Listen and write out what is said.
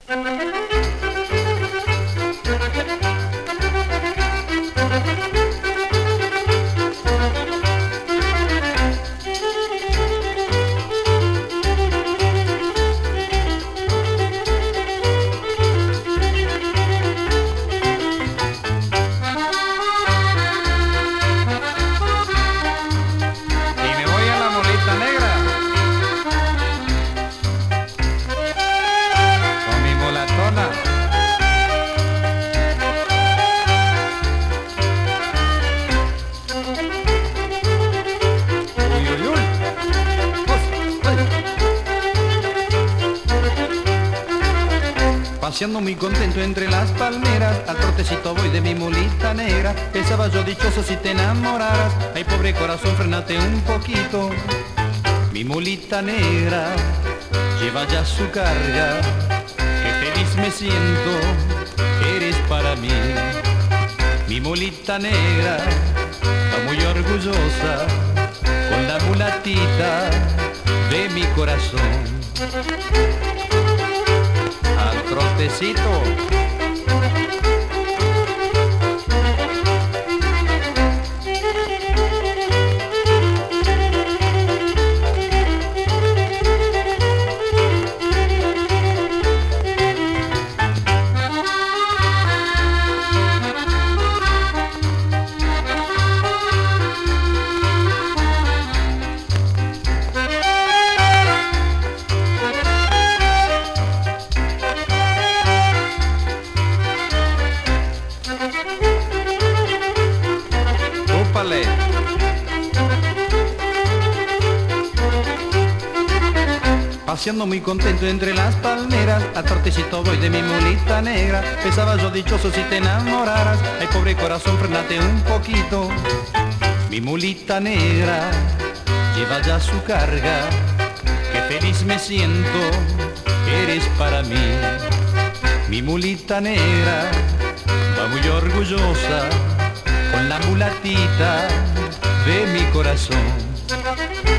Paseando muy contento entre las palmeras, al trotecito voy de mi mulita negra. Pensaba yo dichoso si te enamoraras, ay pobre corazón, frenate un poquito. Mi mulita negra lleva ya su carga, qué feliz me siento, eres para mí. Mi mulita negra va muy orgullosa con la mulatita de mi corazón. Al trotecito. Paseando muy contento entre las palmeras, al trotecito voy de mi mulita negra. Pensaba yo dichoso si te enamoraras, ay pobre corazón, frenate un poquito. Mi mulita negra lleva ya su carga, qué feliz me siento, eres para mí. Mi mulita negra va muy orgullosa con la mulatita de mi corazón.